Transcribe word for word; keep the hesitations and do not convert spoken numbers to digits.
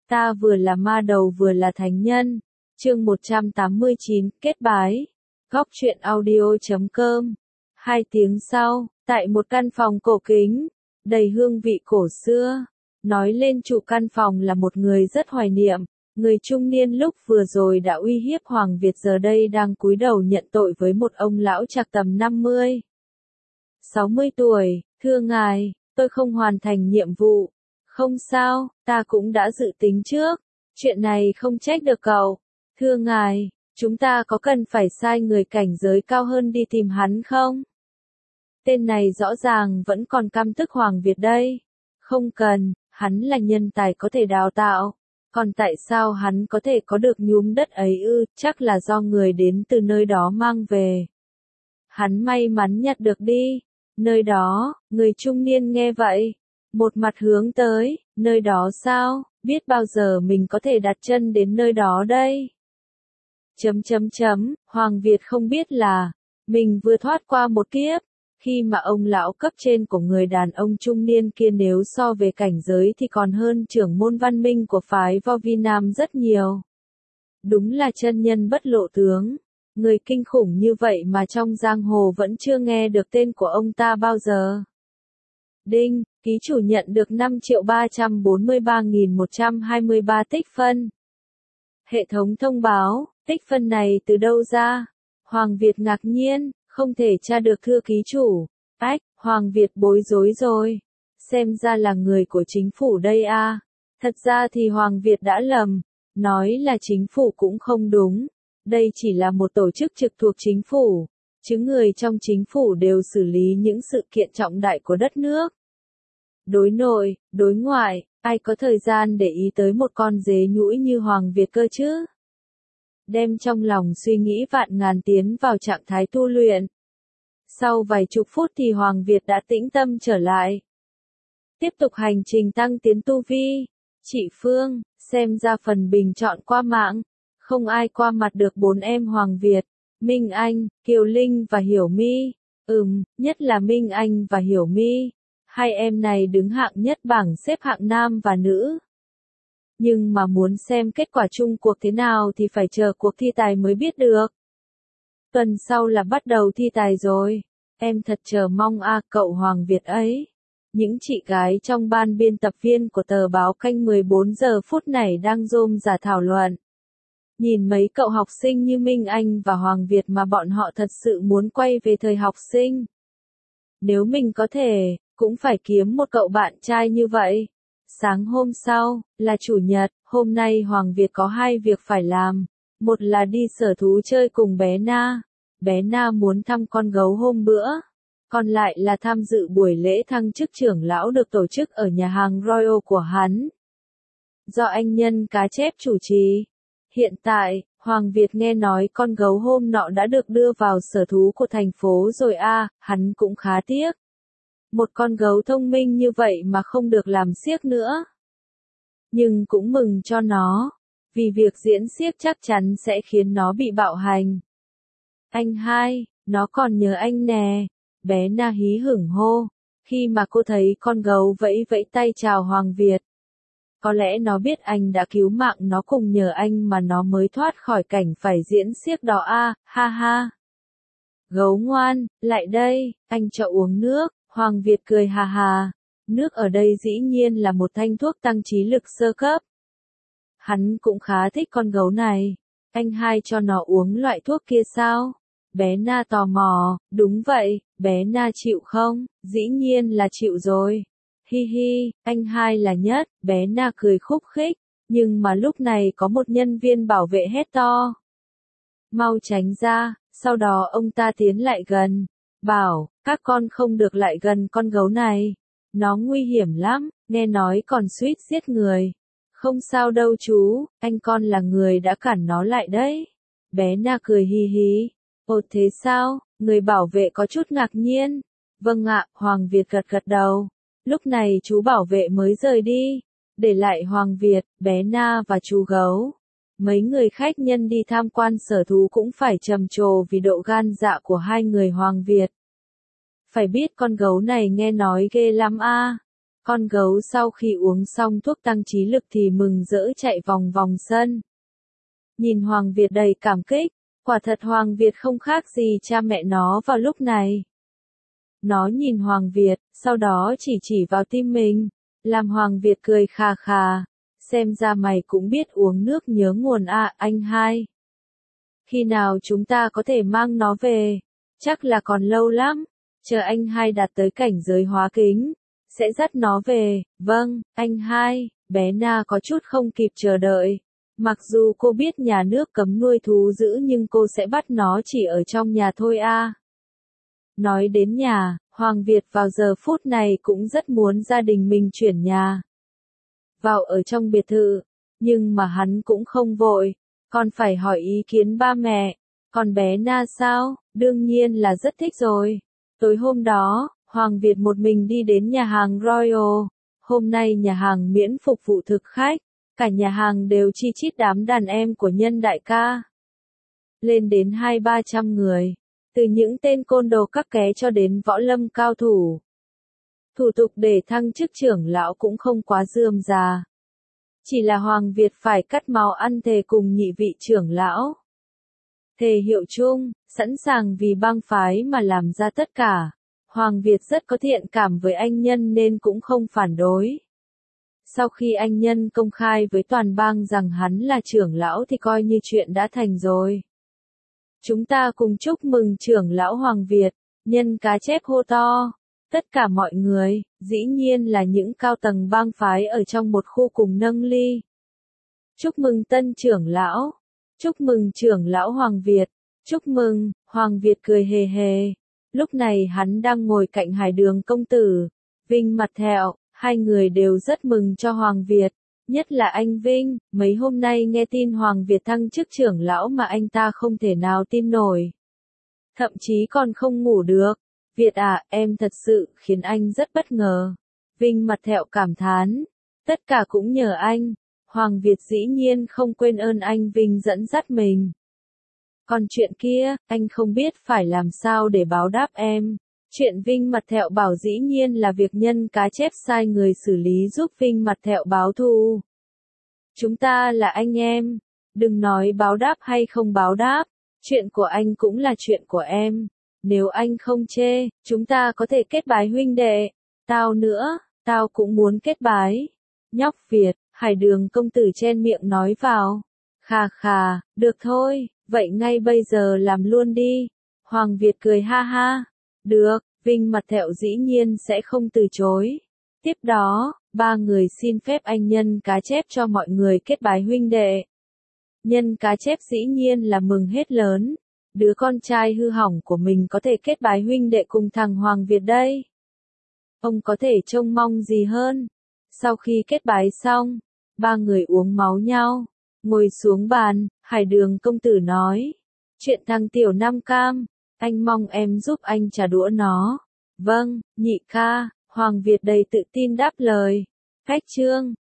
Ta vừa là ma đầu vừa là thánh nhân. Chương một trăm tám mươi chín, kết bái. Góc truyện audio chấm com. Hai tiếng sau, tại một căn phòng cổ kính, đầy hương vị cổ xưa, nói lên chủ căn phòng là một người rất hoài niệm. Người trung niên lúc vừa rồi đã uy hiếp Hoàng Việt giờ đây đang cúi đầu nhận tội với một ông lão trạc tầm năm mươi, sáu mươi tuổi. Thưa ngài, tôi không hoàn thành nhiệm vụ. Không sao, ta cũng đã dự tính trước. Chuyện này không trách được cậu. Thưa ngài, chúng ta có cần phải sai người cảnh giới cao hơn đi tìm hắn không? Tên này rõ ràng vẫn còn căm tức Hoàng Việt đây. Không cần, hắn là nhân tài có thể đào tạo. Còn tại sao hắn có thể có được nhúm đất ấy ư? Chắc là do người đến từ nơi đó mang về. Hắn may mắn nhặt được đi. Nơi đó, người trung niên nghe vậy. Một mặt hướng tới, nơi đó sao? Biết bao giờ mình có thể đặt chân đến nơi đó đây? Chấm chấm chấm, Hoàng Việt không biết là, mình vừa thoát qua một kiếp. Khi mà ông lão cấp trên của người đàn ông trung niên kia nếu so về cảnh giới thì còn hơn trưởng môn văn minh của phái Vo Vi Nam rất nhiều. Đúng là chân nhân bất lộ tướng. Người kinh khủng như vậy mà trong giang hồ vẫn chưa nghe được tên của ông ta bao giờ. Đinh, ký chủ nhận được năm triệu ba trăm bốn mươi ba nghìn một trăm hai mươi ba tích phân. Hệ thống thông báo, tích phân này từ đâu ra? Hoàng Việt ngạc nhiên, không thể tra được thưa ký chủ. Ách, Hoàng Việt bối rối rồi. Xem ra là người của chính phủ đây à. Thật ra thì Hoàng Việt đã lầm. Nói là chính phủ cũng không đúng. Đây chỉ là một tổ chức trực thuộc chính phủ. Chứ người trong chính phủ đều xử lý những sự kiện trọng đại của đất nước. Đối nội, đối ngoại, ai có thời gian để ý tới một con dế nhũi như Hoàng Việt cơ chứ? Đem trong lòng suy nghĩ vạn ngàn tiến vào trạng thái tu luyện. Sau vài chục phút thì Hoàng Việt đã tĩnh tâm trở lại. Tiếp tục hành trình tăng tiến tu vi. Chị Phương, xem ra phần bình chọn qua mạng. Không ai qua mặt được bốn em Hoàng Việt. Minh Anh, Kiều Linh và Hiểu My. Ừm, nhất là Minh Anh và Hiểu My. Hai em này đứng hạng nhất bảng xếp hạng nam và nữ. Nhưng mà muốn xem kết quả chung cuộc thế nào thì phải chờ cuộc thi tài mới biết được. Tuần sau là bắt đầu thi tài rồi. Em thật chờ mong a à, cậu Hoàng Việt ấy. Những chị gái trong ban biên tập viên của tờ báo Canh mười bốn giờ phút này đang rôm rả thảo luận. Nhìn mấy cậu học sinh như Minh Anh và Hoàng Việt mà bọn họ thật sự muốn quay về thời học sinh. Nếu mình có thể, cũng phải kiếm một cậu bạn trai như vậy. Sáng hôm sau, là chủ nhật, hôm nay Hoàng Việt có hai việc phải làm. Một là đi sở thú chơi cùng bé Na. Bé Na muốn thăm con gấu hôm bữa. Còn lại là tham dự buổi lễ thăng chức trưởng lão được tổ chức ở nhà hàng Royal của hắn. Do anh Nhân Cá Chép chủ trì. Hiện tại, Hoàng Việt nghe nói con gấu hôm nọ đã được đưa vào sở thú của thành phố rồi a, à, hắn cũng khá tiếc. Một con gấu thông minh như vậy mà không được làm xiếc nữa. Nhưng cũng mừng cho nó, vì việc diễn xiếc chắc chắn sẽ khiến nó bị bạo hành. Anh hai, nó còn nhớ anh nè, bé Na hí hửng hô, khi mà cô thấy con gấu vẫy vẫy tay chào Hoàng Việt. Có lẽ nó biết anh đã cứu mạng nó cùng nhờ anh mà nó mới thoát khỏi cảnh phải diễn xiếc đó a, à, ha ha. Gấu ngoan, lại đây, anh cho uống nước. Hoàng Việt cười hà hà. Nước ở đây dĩ nhiên là một thanh thuốc tăng trí lực sơ cấp. Hắn cũng khá thích con gấu này. Anh hai cho nó uống loại thuốc kia sao? Bé Na tò mò. Đúng vậy, bé Na chịu không? Dĩ nhiên là chịu rồi. Hi hi, anh hai là nhất. Bé Na cười khúc khích. Nhưng mà lúc này có một nhân viên bảo vệ hét to. Mau tránh ra. Sau đó ông ta tiến lại gần. Bảo, các con không được lại gần con gấu này. Nó nguy hiểm lắm, nghe nói còn suýt giết người. Không sao đâu chú, anh con là người đã cản nó lại đấy. Bé Na cười hi hi. Ồ thế sao, người bảo vệ có chút ngạc nhiên. Vâng ạ, Hoàng Việt gật gật đầu. Lúc này chú bảo vệ mới rời đi. Để lại Hoàng Việt, bé Na và chú gấu. Mấy người khách nhân đi tham quan sở thú cũng phải trầm trồ vì độ gan dạ của hai người Hoàng Việt. Phải biết con gấu này nghe nói ghê lắm a. Con gấu sau khi uống xong thuốc tăng trí lực thì mừng rỡ chạy vòng vòng sân. Nhìn Hoàng Việt đầy cảm kích, quả thật Hoàng Việt không khác gì cha mẹ nó vào lúc này. Nó nhìn Hoàng Việt, sau đó chỉ chỉ vào tim mình, làm Hoàng Việt cười khà khà, xem ra mày cũng biết uống nước nhớ nguồn à, anh hai. Khi nào chúng ta có thể mang nó về? Chắc là còn lâu lắm, chờ anh hai đạt tới cảnh giới hóa kính, sẽ dắt nó về. Vâng, anh hai. Bé Na có chút không kịp chờ đợi. Mặc dù cô biết nhà nước cấm nuôi thú dữ nhưng cô sẽ bắt nó chỉ ở trong nhà thôi a. Nói đến nhà, Hoàng Việt vào giờ phút này cũng rất muốn gia đình mình chuyển nhà vào ở trong biệt thự, nhưng mà hắn cũng không vội, còn phải hỏi ý kiến ba mẹ. Còn bé Na sao? Đương nhiên là rất thích rồi. Tối hôm đó, Hoàng Việt một mình đi đến nhà hàng Royal. Hôm nay nhà hàng miễn phục vụ thực khách, cả nhà hàng đều chi chít đám đàn em của Nhân đại ca. Lên đến hai ba trăm người, từ những tên côn đồ các ké cho đến võ lâm cao thủ. Thủ tục để thăng chức trưởng lão cũng không quá rườm rà. Chỉ là Hoàng Việt phải cắt máu ăn thề cùng nhị vị trưởng lão. Thề hiệu chung, sẵn sàng vì bang phái mà làm ra tất cả. Hoàng Việt rất có thiện cảm với anh Nhân nên cũng không phản đối. Sau khi anh Nhân công khai với toàn bang rằng hắn là trưởng lão thì coi như chuyện đã thành rồi. Chúng ta cùng chúc mừng trưởng lão Hoàng Việt, Nhân cá chép hô to. Tất cả mọi người, dĩ nhiên là những cao tầng bang phái ở trong một khu cùng nâng ly. Chúc mừng tân trưởng lão. Chúc mừng trưởng lão Hoàng Việt. Chúc mừng, Hoàng Việt cười hề hề. Lúc này hắn đang ngồi cạnh Hải Đường công tử, Vinh mặt thẹo, hai người đều rất mừng cho Hoàng Việt. Nhất là anh Vinh, mấy hôm nay nghe tin Hoàng Việt thăng chức trưởng lão mà anh ta không thể nào tin nổi. Thậm chí còn không ngủ được. Việt à, em thật sự khiến anh rất bất ngờ. Vinh mặt thẹo cảm thán. Tất cả cũng nhờ anh. Hoàng Việt dĩ nhiên không quên ơn anh Vinh dẫn dắt mình. Còn chuyện kia, anh không biết phải làm sao để báo đáp em. Chuyện Vinh mặt thẹo bảo dĩ nhiên là việc Nhân cá chép sai người xử lý giúp Vinh mặt thẹo báo thù. Chúng ta là anh em. Đừng nói báo đáp hay không báo đáp. Chuyện của anh cũng là chuyện của em. Nếu anh không chê, chúng ta có thể kết bái huynh đệ. Tao nữa, tao cũng muốn kết bái. Nhóc Việt, Hải Đường công tử chen miệng nói vào. Khà khà, được thôi, vậy ngay bây giờ làm luôn đi. Hoàng Việt cười ha ha. Được, Vinh mặt thẹo dĩ nhiên sẽ không từ chối. Tiếp đó, ba người xin phép anh Nhân cá chép cho mọi người kết bái huynh đệ. Nhân cá chép dĩ nhiên là mừng hết lớn. Đứa con trai hư hỏng của mình có thể kết bái huynh đệ cùng thằng Hoàng Việt đây. Ông có thể trông mong gì hơn. Sau khi kết bái xong, ba người uống máu nhau. Ngồi xuống bàn, Hải Đường công tử nói. Chuyện thằng Tiểu Nam Cam, anh mong em giúp anh trả đũa nó. Vâng, nhị ca, Hoàng Việt đầy tự tin đáp lời. Cách chương